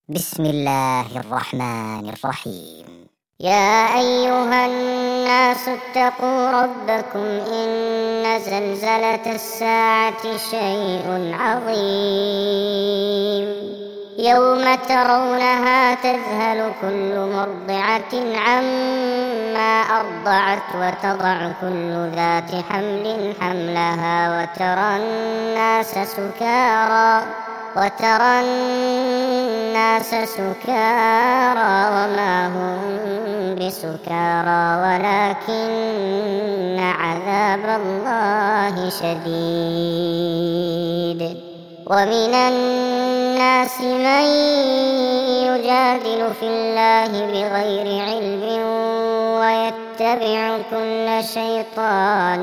بسم الله الرحمن الرحيم. يا أيها الناس اتقوا ربكم إن زلزلة الساعة شيء عظيم، يوم ترونها تذهل كل مرضعة عما أرضعت وتضع كل ذات حمل حملها وترى الناس سكارى وما هم بسكارى ولكن عذاب الله شديد. ومن الناس من يجادل في الله بغير علم ويتبع كل شيطان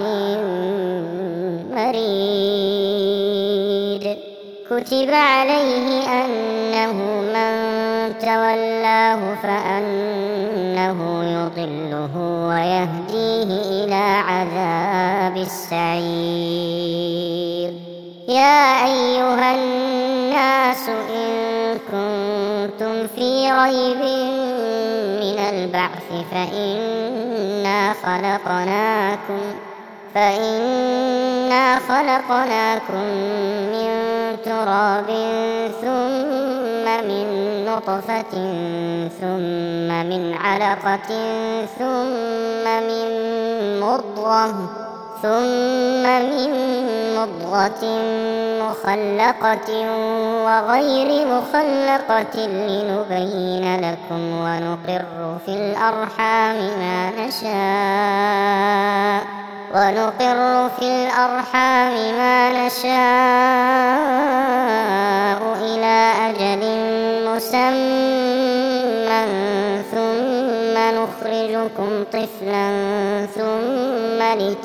مريد. كتب عليه أنه من تولاه فأنه يضله ويهديه إلى عذاب السعير. يا أيها الناس إن كنتم في ريب من البعث فإنا خلقناكم من تراب ثم من نطفة ثم من علقة ثم من مضغة مخلقة وغير مخلقة لنبين لكم ونقر في الأرحام ما نشاء إلى أجل مسمى ثم نخرجكم طفلا ثم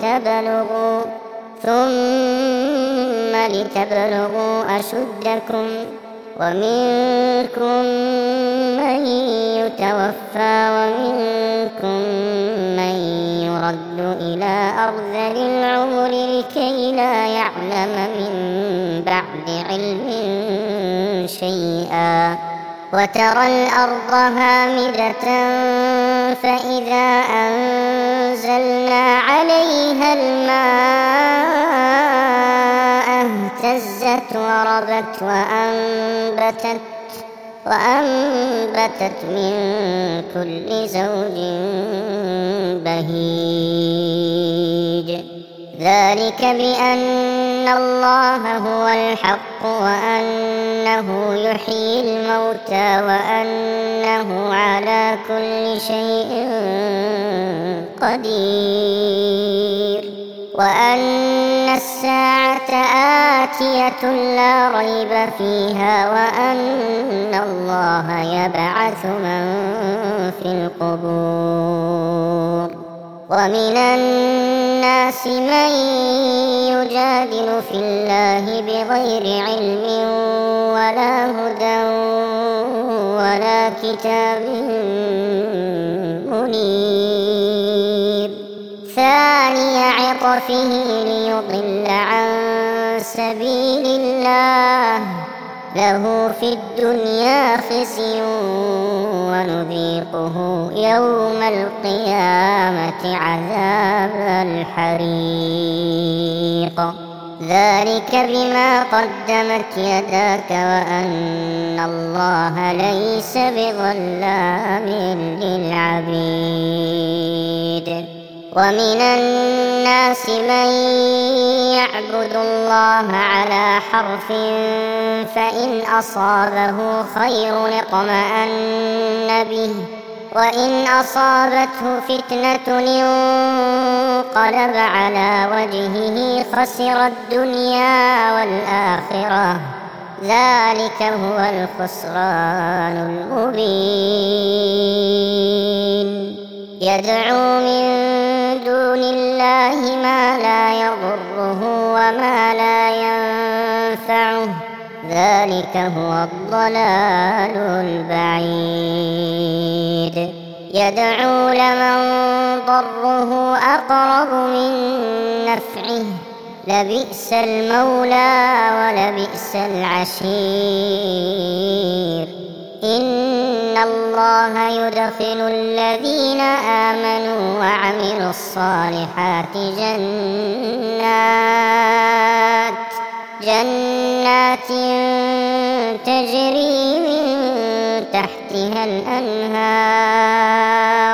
لتبلغوا أشدكم، ومنكم من يتوفى ومنكم من يرد إلى أرذل العمر لكي لا يعلم من بعد علم شيئا. وترى الأرض هامدة فإذا أنزلنا عليها الماء اهتزت وربت وأنبتت من كل زوج بهيج. ذلك بأن الله هو الحق وأنه يحيي الموتى وأنه على كل شيء قدير، وأن الساعة آتية لا ريب فيها وأن الله يبعث من في القبور. ومن الناس من يجادل في الله بغير علم ولا هدى ولا كتاب منير. ثاني عطفه ليضل عن سبيل الله له في الدنيا خزي ونذيقه يوم القيامة عذاب الحريق. ذلك بما قدمت يداك وأن الله ليس بظلام للعبيد. ومن الناس من يعبد الله على حرف فإن أصابه خير اطمأن به وإن أصابته فتنة انقلب على وجهه خسر الدنيا والآخرة. ذلك هو الخسران المبين. يدعو من دون الله ما لا يضره وما لا ينفعه، ذلك هو الضلال البعيد. يدعو لمن ضره أقرب من نفعه لبئس المولى ولبئس العشير. إن الله يدخل الذين آمنوا وعملوا الصالحات جنات تجري من تحتها الأنهار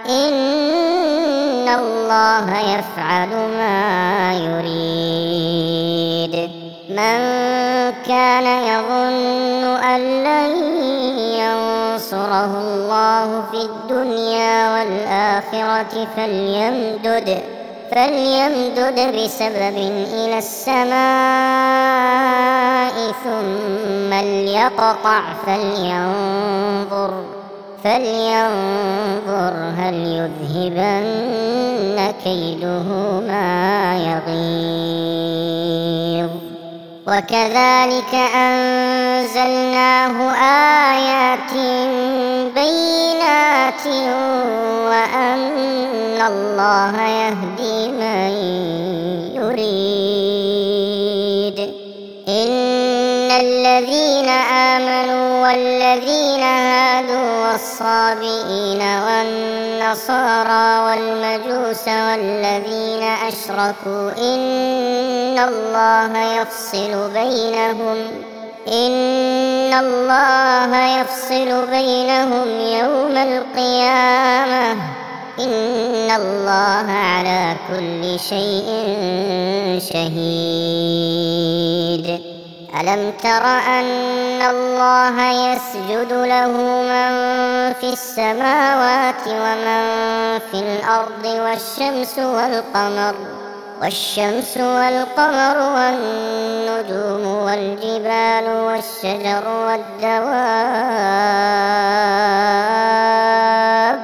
إن الله يفعل ما يريد. من كان يظن أن لن ينصره الله في الدنيا والآخرة فليمدد بسبب إلى السماء ثم ليقطع فلينظر هل يذهبن كيده ما يغيظ. وكذلك أنزلناه آيات بينات وأن الله يهدي من يريد. إن الذين آمنوا والذين هادوا والصابئين والنصارى والمجوس والذين أشركوا إن الله يفصل بينهم يوم القيامة إن الله على كل شيء شهيد. ألم تر أن الله يسجد له من في السماوات ومن في الأرض والشمس والقمر والنجوم والجبال والشجر والدواب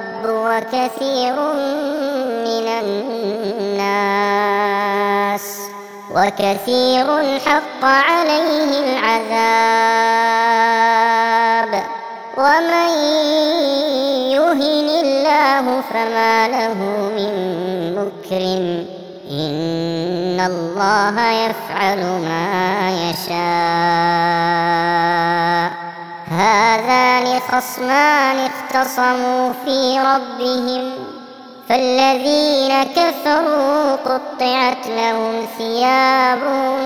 وكثير حق عليه العذاب. ومن يهن الله فما له من مكرم إن الله يفعل ما يشاء. هذان خصمان اختصموا في ربهم فالذين كفروا قطعت لهم ثياب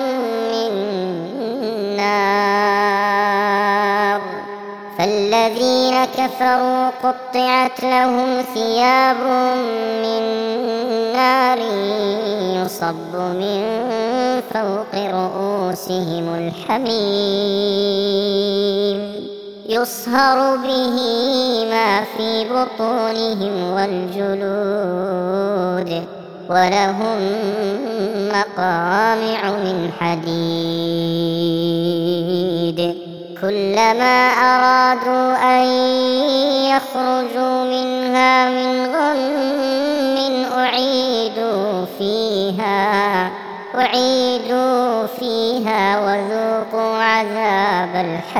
من نار يصب من فوق رؤوسهم الحميم يصهر به ما في بطونهم والجلود ولهم مقامع من حديد. كلما أرادوا أن يخرجوا منها من غم أعيدوا فيها وذوقوا عذاب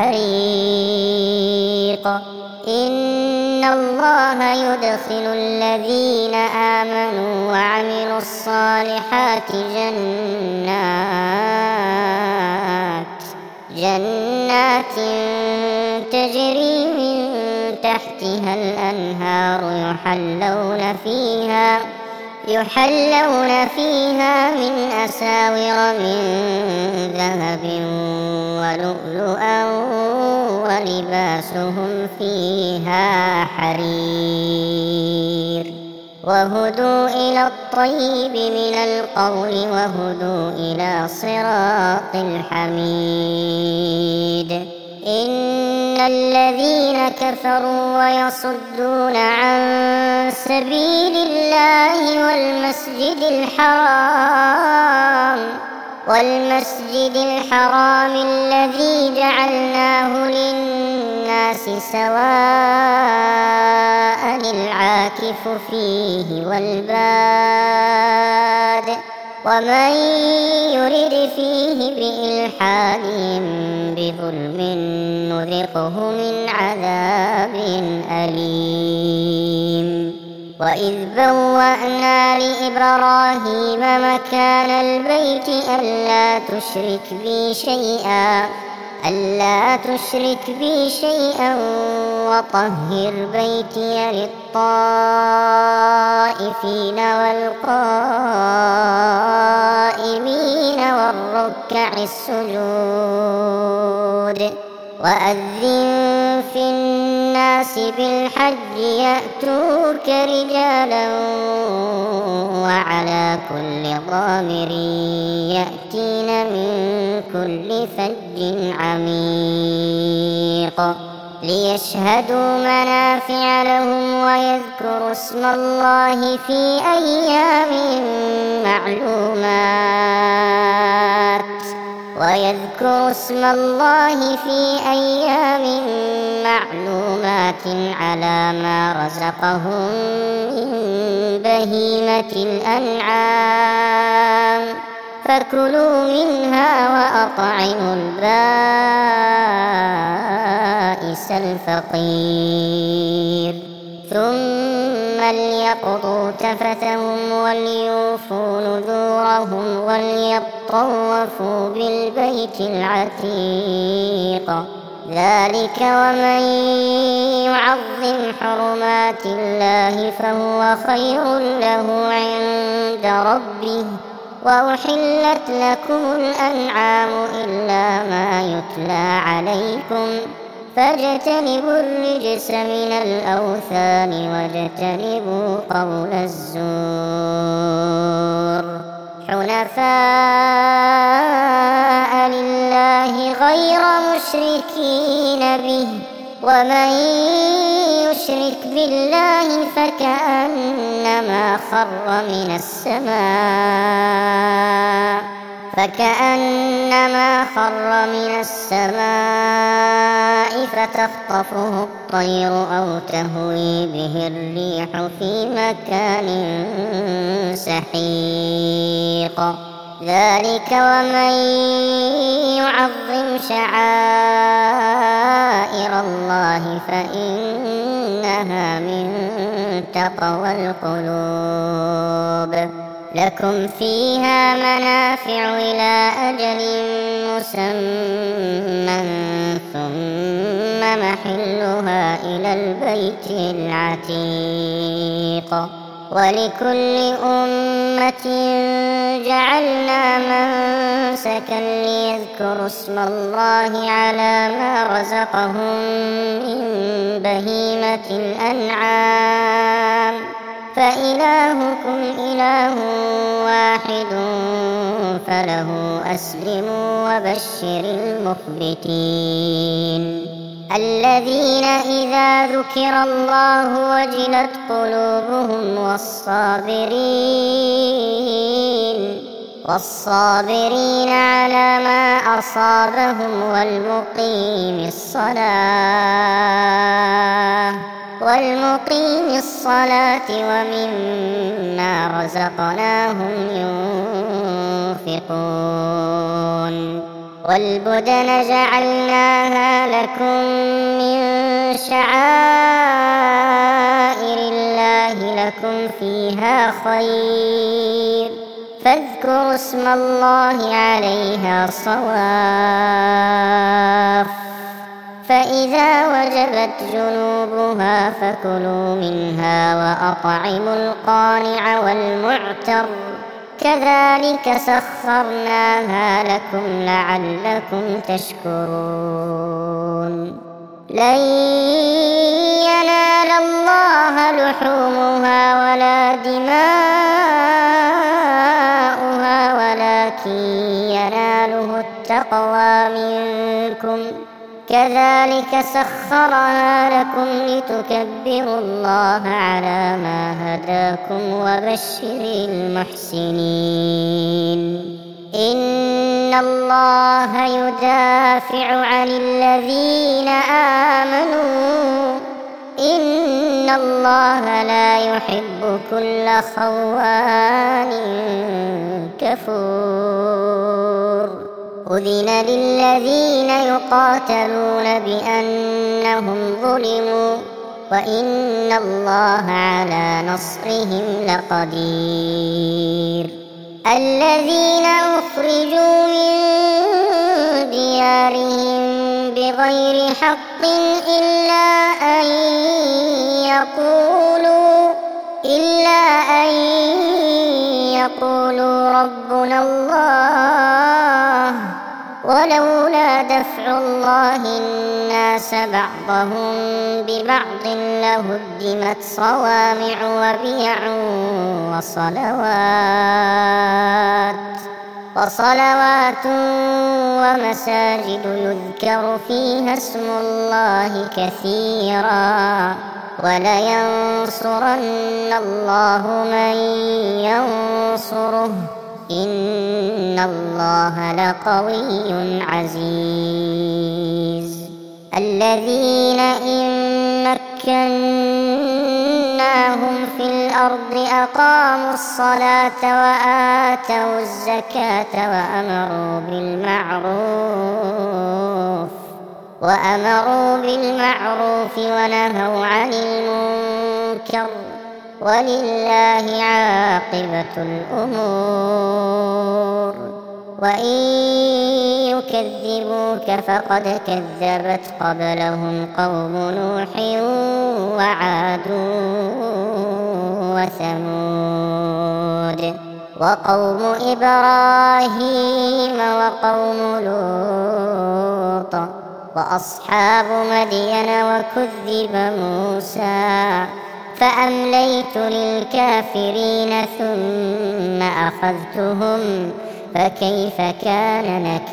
الحريق. إن الله يدخل الذين آمنوا وعملوا الصالحات جنات تجري من تحتها الأنهار يحلون فيها من أساور من ذهب ولؤلؤا ولباسهم فيها حرير. وهدوا إلى الطيب من القول وهدوا إلى صراط الحميد. إن الذين كفروا ويصدون عن سبيل الله والمسجد الحرام الذي جعلناه للناس سواء العاكف فيه والباد ومن يرد فيه بإلحاد بظلم نذقه من عذاب أليم. وإذ بوأنا لإبراهيم مكان البيت ألا تشرك بي شيئا ألا تشرك بي شيئا وطهر بيتي للطائفين والقائمين والركع السجود وأذن في الناس بالحج يأتوك رجالا وعلى كل ضامر يأتين من كل فج عميق ليشهدوا منافع لهم ويذكروا اسم الله في أيام معلومات على ما رزقهم من بهيمة الأنعام فكلوا منها وأطعموا البائس الفقير ثم ليقضوا تفثهم وليوفوا نذورهم وليطوفوا بالبيت العتيق ذلك ومن يعظم حرمات الله فهو خير له عند ربه وأحلت لكم الأنعام إلا ما يتلى عليكم فاجتنبوا الرجس من الأوثان واجتنبوا قول الزور حنفاء لله غير مشركين به ومن يشرك بالله فكأنما خر من السماء فتخطفه الطير أو تهوي به الريح في مكان سحيق ذلك ومن يعظم شعائر الله فإنها من تقوى القلوب لكم فيها منافع إلى أجل مسمى ثم محلها إلى البيت العتيق ولكل أمة جعلنا منسكا ليذكروا اسم الله على ما رزقهم من بهيمة الأنعام فإلهكم إله واحد فله أسلموا وبشر المخبتين الذين إذا ذكر الله وجلت قلوبهم والصابرين على ما أصابهم والمقيم الصلاة ومما رزقناهم ينفقون والبدن جعلناها لكم من شعائر الله لكم فيها خير فاذكروا اسم الله عليها صواف فإذا وجبت جنوبها فكلوا منها وأطعموا القانع والمعتر كذلك سخرناها لكم لعلكم تشكرون لن ينال الله لحومها ولا دماؤها ولكن يناله التقوى منكم كذلك سخرها لكم لتكبروا الله على ما هداكم وبشر المحسنين إن الله يدافع عن الذين آمنوا إن الله لا يحب كل خوان كفور أذن للذين يقاتلون بأنهم ظلموا وإن الله على نصرهم لقدير الذين أخرجوا من ديارهم بغير حق إلا أن يقولوا ربنا الله ولولا دفع الله الناس بعضهم ببعض لهدمت صوامع وبيع وصلوات ومساجد يذكر فيها اسم الله كثيرا ولينصرن الله من ينصره إن الله لقوي عزيز. الذين إن مكناهم في الأرض أقاموا الصلاة وآتوا الزكاة وأمروا بالمعروف ونهوا عن المنكر ولله عاقبة الأمور. وإن يكذبوك فقد كذبت قبلهم قوم نوح وعاد وثمود وقوم إبراهيم وقوم لوط وأصحاب مدين وكذب موسى فأمليت للكافرين ثم أخذتهم فكيف كان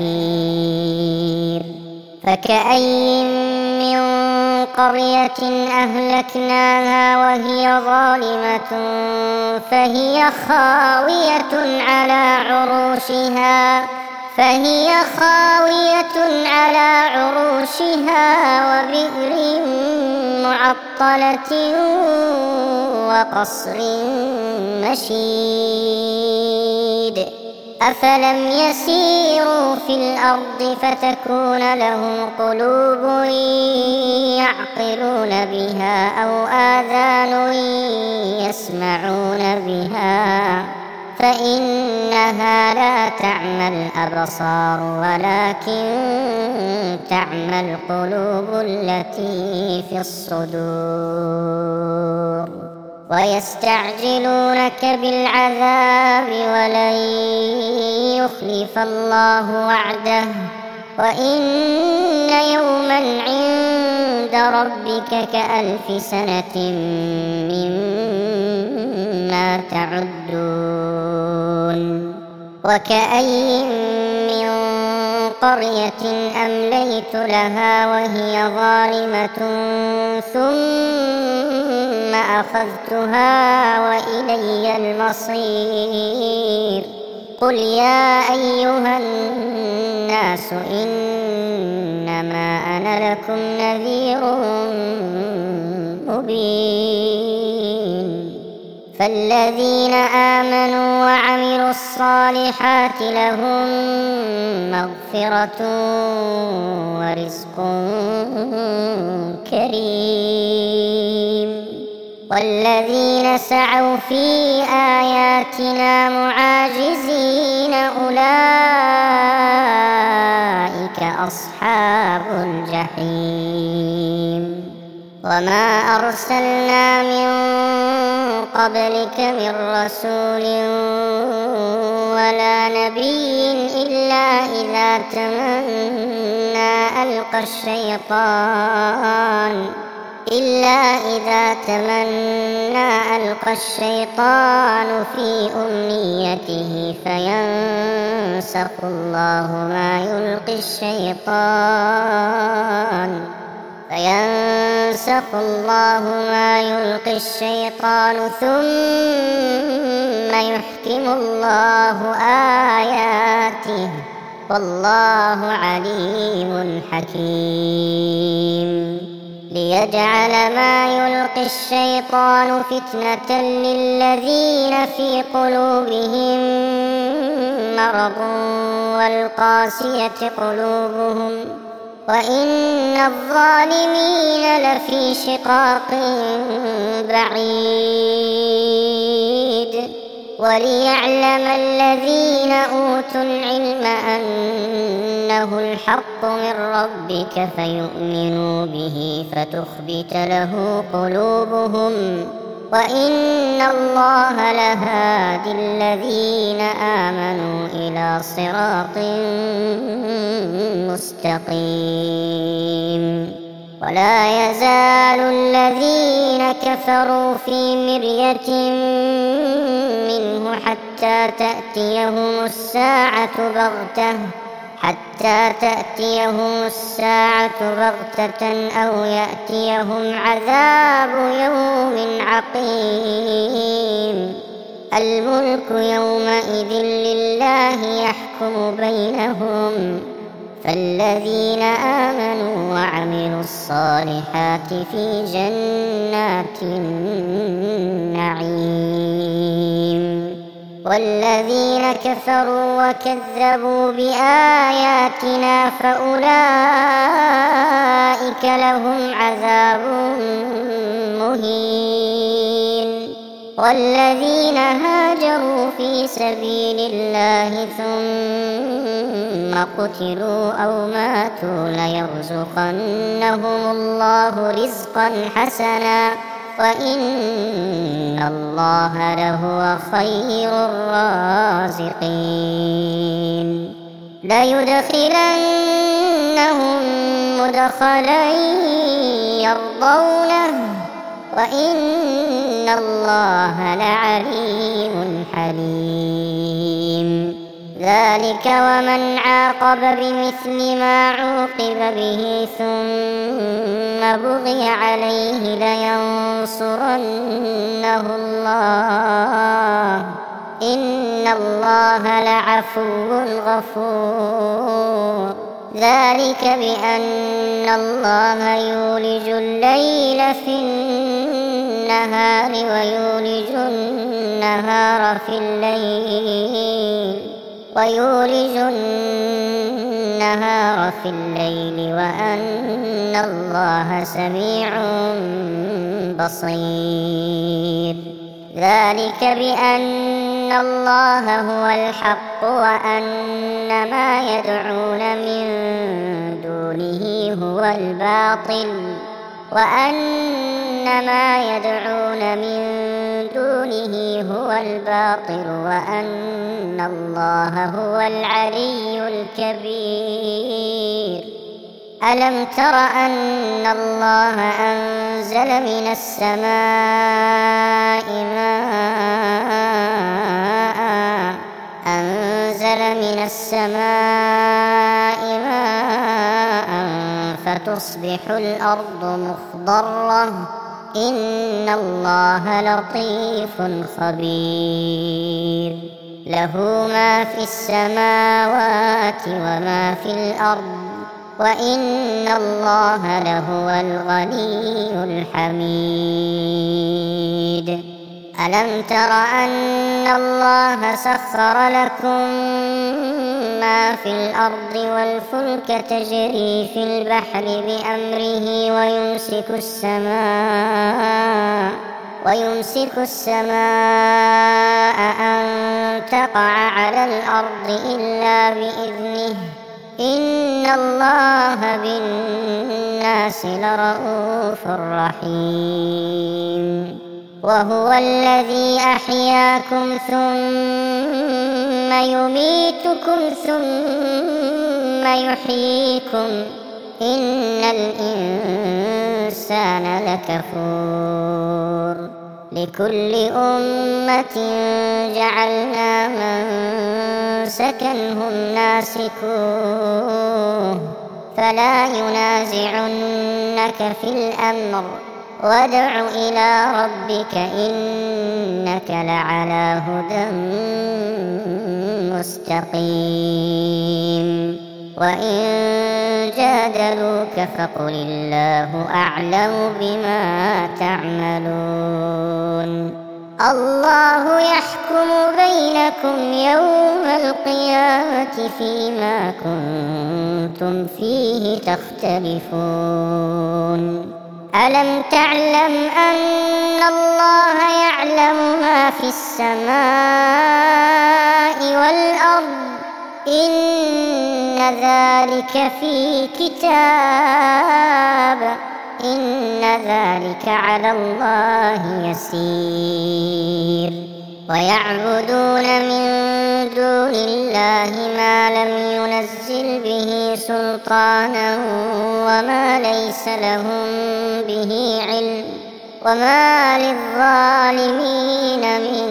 نكير. فكأي من قرية أهلكناها وهي ظالمة فهي خاوية على عروشها وبئر معطلة وقصر مشيد. أفلم يسيروا في الأرض فتكون لهم قلوب يعقلون بها أو آذان يسمعون بها فإنها لا تعمى الأبصار ولكن تعمى القلوب التي في الصدور. ويستعجلونك بالعذاب ولن يخلف الله وعده وإن يوما عند ربك كألف سنة مما تعدون. وكأي من قرية أمليت لها وهي ظالمة ثم أخذتها وإلي المصير. قل يا أيها الناس إنما أنا لكم نذير مبين. فالذين آمنوا وعملوا الصالحات لهم مغفرة ورزق كريم. والذين سعوا في آياتنا معاجزين أولئك أصحاب الجحيم. وما أرسلنا من قبلك من رسول ولا نبي إلا إذا تمنى ألقى الشيطان في أمنيته فينسخ الله ما يلقي الشيطان ثم يحكم الله آياته والله عليم حكيم. ليجعل ما يلقي الشيطان فتنة للذين في قلوبهم مرض والقاسية قلوبهم وإن الظالمين لفي شقاق بعيد. وليعلم الذين أوتوا العلم أنه الحق من ربك فيؤمنوا به فتخبت له قلوبهم وإن الله لهادي الذين آمنوا إلى صراط مستقيم. ولا يزال الذين كفروا في مرية منه حتى تأتيهم الساعة بغتة أو يأتيهم عذاب يوم عقيم. الملك يومئذ لله يحكم بينهم فالذين آمنوا وعملوا الصالحات في جنات النعيم والذين كفروا وكذبوا بآياتنا فأولئك لهم عذاب مهين. والذين هاجروا في سبيل الله ثم قتلوا أو ماتوا ليرزقنهم الله رزقا حسنا وإن الله لهو خير الرازقين. ليدخلنهم مدخلا يرضونه وإن الله لعليم حليم. ذلك ومن عاقب بمثل ما عوقب به ثم بغي عليه لينصرنه الله إن الله لعفو غفور. ذلك بأن الله يولج الليل في النهار ويولج النهار في الليل وأن الله سميع بصير. ذلك بأن الله هو الحق وأن ما يدعون من دونه هو الباطل وأن الله هو العلي الكبير. ألم تر أن الله أنزل من السماء ماء فتصبح الأرض مخضرة إن الله لطيف خبير. له ما في السماوات وما في الأرض وإن الله لهو الغني الحميد. ألم تر أن الله سخر لكم ما في الأرض والفلك تجري في البحر بأمره ويمسك السماء أن تقع على الأرض إلا بإذنه إن الله بالناس لرءوف رحيم. وهو الذي أحياكم ثم يميتكم ثم يحييكم إن الإنسان لكفور. لكل أمة جعلنا منسكا هم ناسكوه فلا ينازعنك في الأمر وادع إلى ربك إنك لعلى هدى مستقيم. وإن جادلوك فقل الله أعلم بما تعملون. الله يحكم بينكم يوم القيامة فيما كنتم فيه تختلفون. ألم تعلم أن الله يعلم ما في السماء والأرض إن ذلك في كتاب إن ذلك على الله يسير ويعبدون من دون الله ما لم ينزل به سلطانا وما ليس لهم به علم وما للظالمين من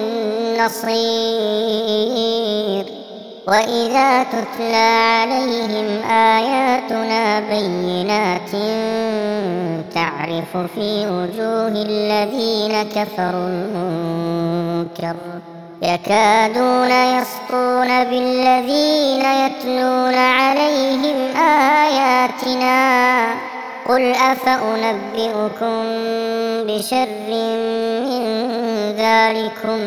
نصير وإذا تتلى عليهم آياتنا بينات تعرف في وجوه الذين كفروا المنكر يكادون يسطون بالذين يتلون عليهم آياتنا قل أفأنبئكم بشر من ذلكم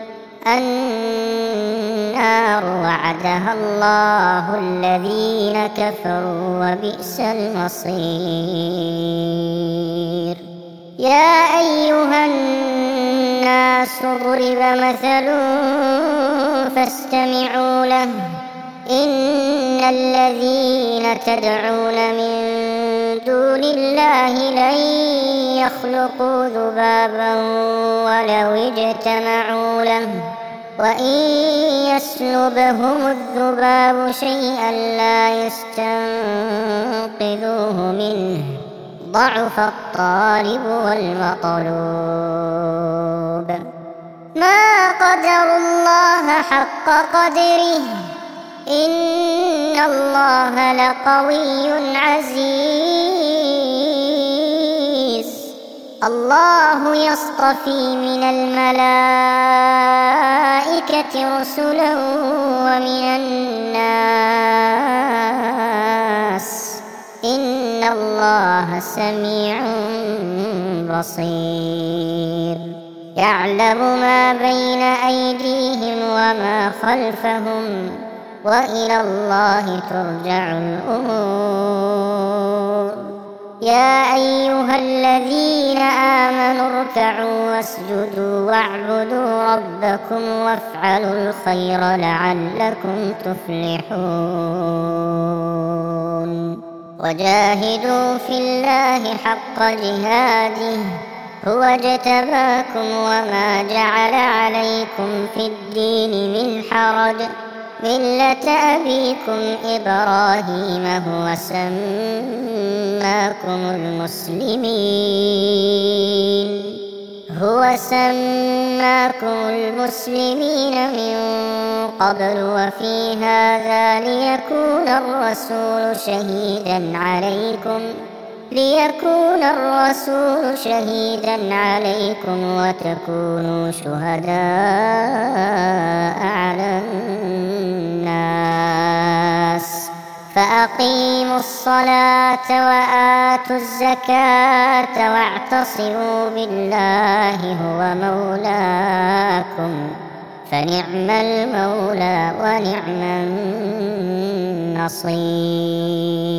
النار وعدها الله الذين كفروا وبئس المصير يا أيها الناس ضرب مثل فاستمعوا له إن الذين تدعون من دون الله لن يخلقوا ذبابا ولو اجتمعوا له وإن يسلبهم الذباب شيئا لا يستنقذوه منه ضعف الطالب والمطلوب ما قدروا الله حق قدره إن الله لقوي عزيز الله يصطفي من الملائكة رسلا ومن الناس إن الله سميع بصير يعلم ما بين أيديهم وما خلفهم وإلى الله ترجع الأمور يا أيها الذين آمنوا اركعوا واسجدوا واعبدوا ربكم وافعلوا الخير لعلكم تفلحون وجاهدوا في الله حق جهاده هو اجتباكم وما جعل عليكم في الدين من حرج ملة أبيكم إبراهيم هو سماكم المسلمين من قبل وفي هذا ليكون الرسول شهيدا عليكم وتكونوا شهداء على الناس فأقيموا الصلاة وآتوا الزكاة واعتصموا بالله هو مولاكم فنعم المولى ونعم النصير